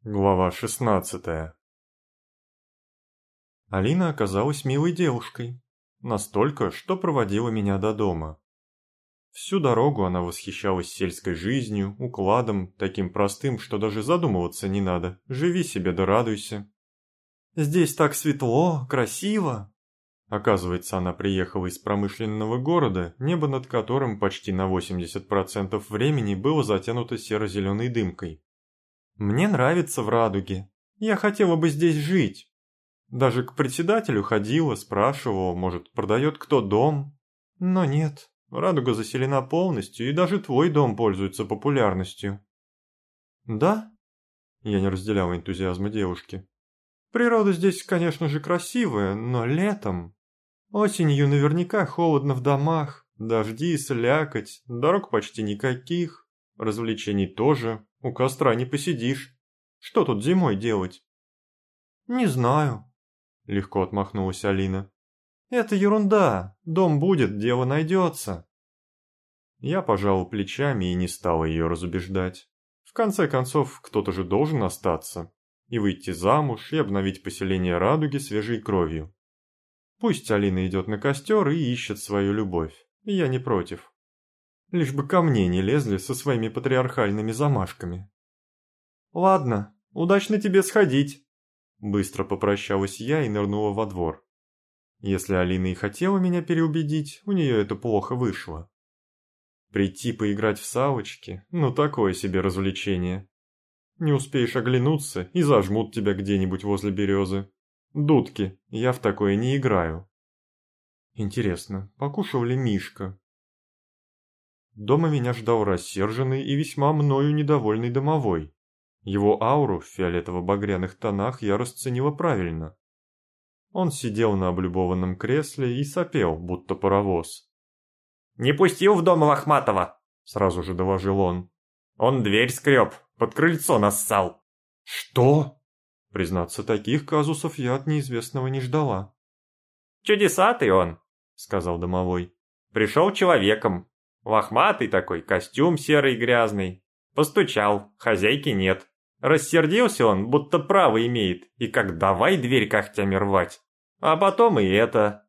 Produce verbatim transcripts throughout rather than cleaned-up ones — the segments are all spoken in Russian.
Глава шестнадцатая. Алина оказалась милой девушкой. Настолько, что проводила меня до дома. Всю дорогу она восхищалась сельской жизнью, укладом, таким простым, что даже задумываться не надо. Живи себе да радуйся. «Здесь так светло, красиво!» Оказывается, она приехала из промышленного города, небо над которым почти на восемьдесят процентов времени было затянуто серо-зеленой дымкой. «Мне нравится в Радуге. Я хотела бы здесь жить. Даже к председателю ходила, спрашивала, может, продает кто дом. Но нет, Радуга заселена полностью, и даже твой дом пользуется популярностью». «Да?» Я не разделял энтузиазма девушки. «Природа здесь, конечно же, красивая, но летом. Осенью наверняка холодно в домах, дожди, слякоть, дорог почти никаких, развлечений тоже, у костра не посидишь. Что тут зимой делать?» «Не знаю», — легко отмахнулась Алина. «Это ерунда, дом будет, дело найдется». Я пожал плечами и не стал ее разубеждать. В конце концов, кто-то же должен остаться и выйти замуж и обновить поселение Радуги свежей кровью. Пусть Алина идет на костер и ищет свою любовь, я не против. Лишь бы ко мне не лезли со своими патриархальными замашками. «Ладно, удачно тебе сходить», — быстро попрощалась я и нырнула во двор. Если Алина и хотела меня переубедить, у нее это плохо вышло. Прийти поиграть в салочки, ну такое себе развлечение. Не успеешь оглянуться и зажмут тебя где-нибудь возле березы. Дудки, я в такое не играю. Интересно, покушал ли Мишка? Дома меня ждал рассерженный и весьма мною недовольный домовой. Его ауру в фиолетово-багряных тонах я расценила правильно. Он сидел на облюбованном кресле и сопел, будто паровоз. «Не пустил в дом Лохматова!» — сразу же доложил он. «Он дверь скреб, под крыльцо нассал!» «Что?» Признаться, таких казусов я от неизвестного не ждала. «Чудесатый он!» — сказал домовой. «Пришел человеком. Лохматый такой, костюм серый грязный. Постучал, хозяйки нет. Рассердился он, будто право имеет, и как давай дверь когтями рвать. А потом и это».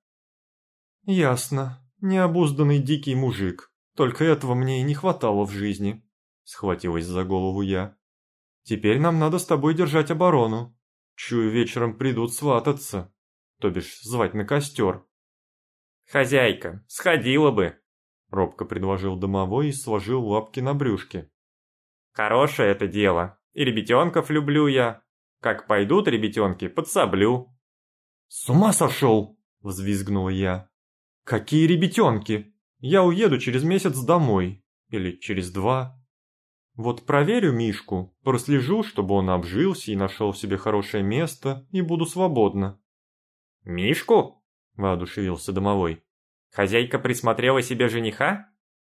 «Ясно. Необузданный дикий мужик. Только этого мне и не хватало в жизни», — схватилась за голову я. «Теперь нам надо с тобой держать оборону. Чую, вечером придут свататься, то бишь звать на костер». «Хозяйка, сходила бы», — робко предложил домовой и сложил лапки на брюшке. «Хорошее это дело, и ребятенков люблю я. Как пойдут ребятенки, подсоблю». «С ума сошел!» — взвизгнула я. «Какие ребятенки? Я уеду через месяц домой. Или через два. Вот проверю Мишку, прослежу, чтобы он обжился и нашел себе хорошее место, и буду свободна». «Мишку?» — воодушевился домовой. «Хозяйка присмотрела себе жениха?»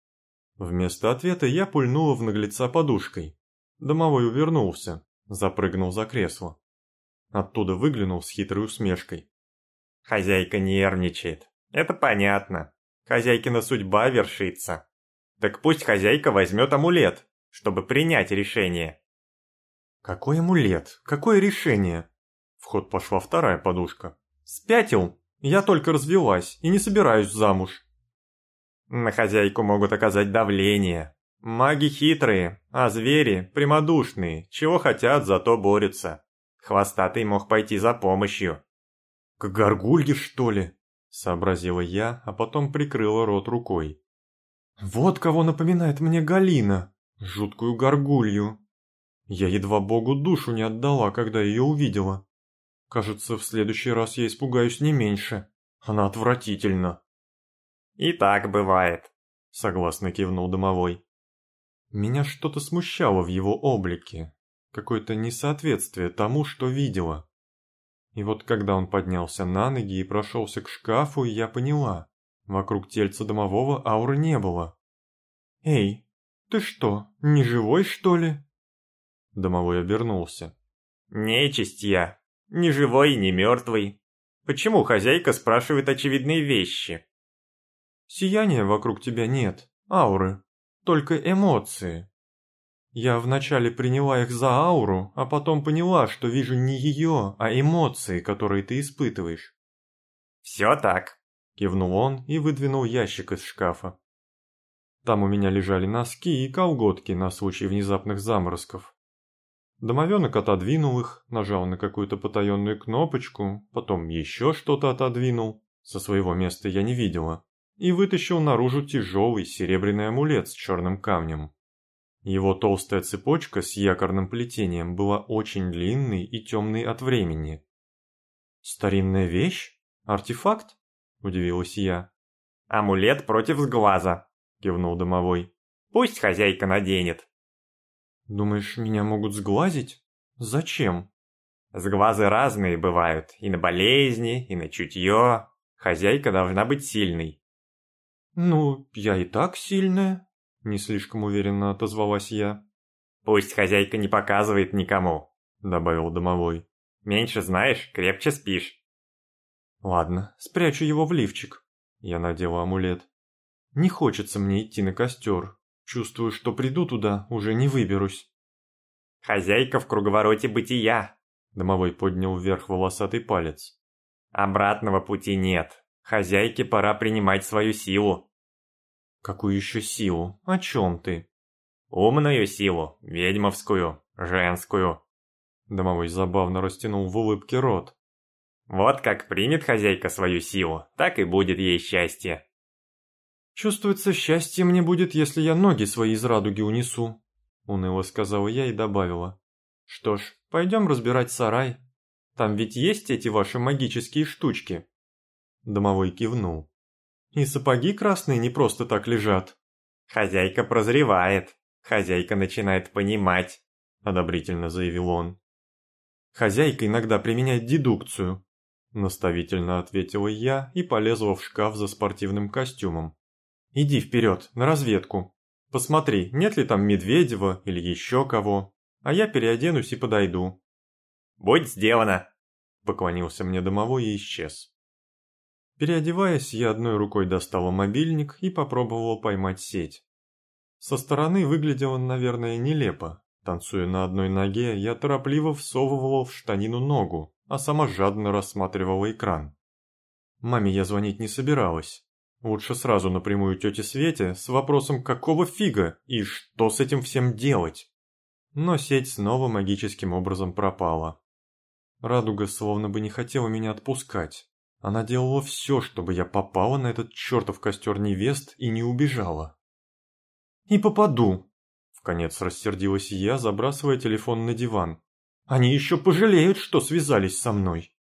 Вместо ответа я пульнула в наглеца подушкой. Домовой увернулся, запрыгнул за кресло. Оттуда выглянул с хитрой усмешкой. «Хозяйка нервничает. Это понятно. Хозяйкина судьба вершится. Так пусть хозяйка возьмет амулет, чтобы принять решение». «Какой амулет? Какое решение?» В ход пошла вторая подушка. «Спятил? Я только развелась и не собираюсь замуж». «На хозяйку могут оказать давление. Маги хитрые, а звери прямодушные. Чего хотят, зато борются. Хвостатый мог пойти за помощью». «К горгулье, что ли?» — сообразила я, а потом прикрыла рот рукой. «Вот кого напоминает мне Галина, жуткую горгулью. Я едва Богу душу не отдала, когда ее увидела. Кажется, в следующий раз я испугаюсь не меньше. Она отвратительна». «И так бывает», — согласно кивнул домовой. Меня что-то смущало в его облике, какое-то несоответствие тому, что видела. И вот когда он поднялся на ноги и прошелся к шкафу, я поняла, вокруг тельца домового ауры не было. «Эй, ты что, не живой, что ли?» Домовой обернулся. «Нечисть я, ни живой, ни мертвый. Почему хозяйка спрашивает очевидные вещи?» «Сияния вокруг тебя нет, ауры, только эмоции». Я вначале приняла их за ауру, а потом поняла, что вижу не ее, а эмоции, которые ты испытываешь. «Все так», — кивнул он и выдвинул ящик из шкафа. Там у меня лежали носки и колготки на случай внезапных заморозков. Домовенок отодвинул их, нажал на какую-то потаенную кнопочку, потом еще что-то отодвинул, со своего места я не видела, и вытащил наружу тяжелый серебряный амулет с черным камнем. Его толстая цепочка с якорным плетением была очень длинной и темной от времени. «Старинная вещь? Артефакт?» – удивилась я. «Амулет против сглаза», — кивнул домовой. «Пусть хозяйка наденет». «Думаешь, меня могут сглазить? Зачем?» «Сглазы разные бывают, и на болезни, и на чутье. Хозяйка должна быть сильной». «Ну, я и так сильная», — не слишком уверенно отозвалась я. «Пусть хозяйка не показывает никому», — добавил домовой. «Меньше знаешь, крепче спишь». «Ладно, спрячу его в лифчик». Я надела амулет. «Не хочется мне идти на костер. Чувствую, что приду туда, уже не выберусь». «Хозяйка в круговороте бытия», — домовой поднял вверх волосатый палец. «Обратного пути нет. Хозяйке пора принимать свою силу». «Какую еще силу? О чем ты?» «Умную силу, ведьмовскую, женскую». Домовой забавно растянул в улыбке рот. «Вот как примет хозяйка свою силу, так и будет ей счастье». «Чувствуется, счастье мне будет, если я ноги свои из радуги унесу», — уныло сказала я и добавила. «Что ж, пойдем разбирать сарай. Там ведь есть эти ваши магические штучки?» Домовой кивнул. «И сапоги красные не просто так лежат». «Хозяйка прозревает, хозяйка начинает понимать», — одобрительно заявил он. «Хозяйка иногда применяет дедукцию», — наставительно ответила я и полезла в шкаф за спортивным костюмом. «Иди вперед, на разведку. Посмотри, нет ли там Медведева или еще кого, а я переоденусь и подойду». «Будь сделано», — поклонился мне домовой и исчез. Переодеваясь, я одной рукой достала мобильник и попробовала поймать сеть. Со стороны выглядело, наверное, нелепо. Танцуя на одной ноге, я торопливо всовывала в штанину ногу, а сама жадно рассматривала экран. Маме я звонить не собиралась. Лучше сразу напрямую тете Свете с вопросом «какого фига?» и «что с этим всем делать?». Но сеть снова магическим образом пропала. Радуга словно бы не хотела меня отпускать. Она делала все, чтобы я попала на этот чертов костер невест и не убежала. «И попаду!» — вконец рассердилась я, забрасывая телефон на диван. «Они еще пожалеют, что связались со мной!»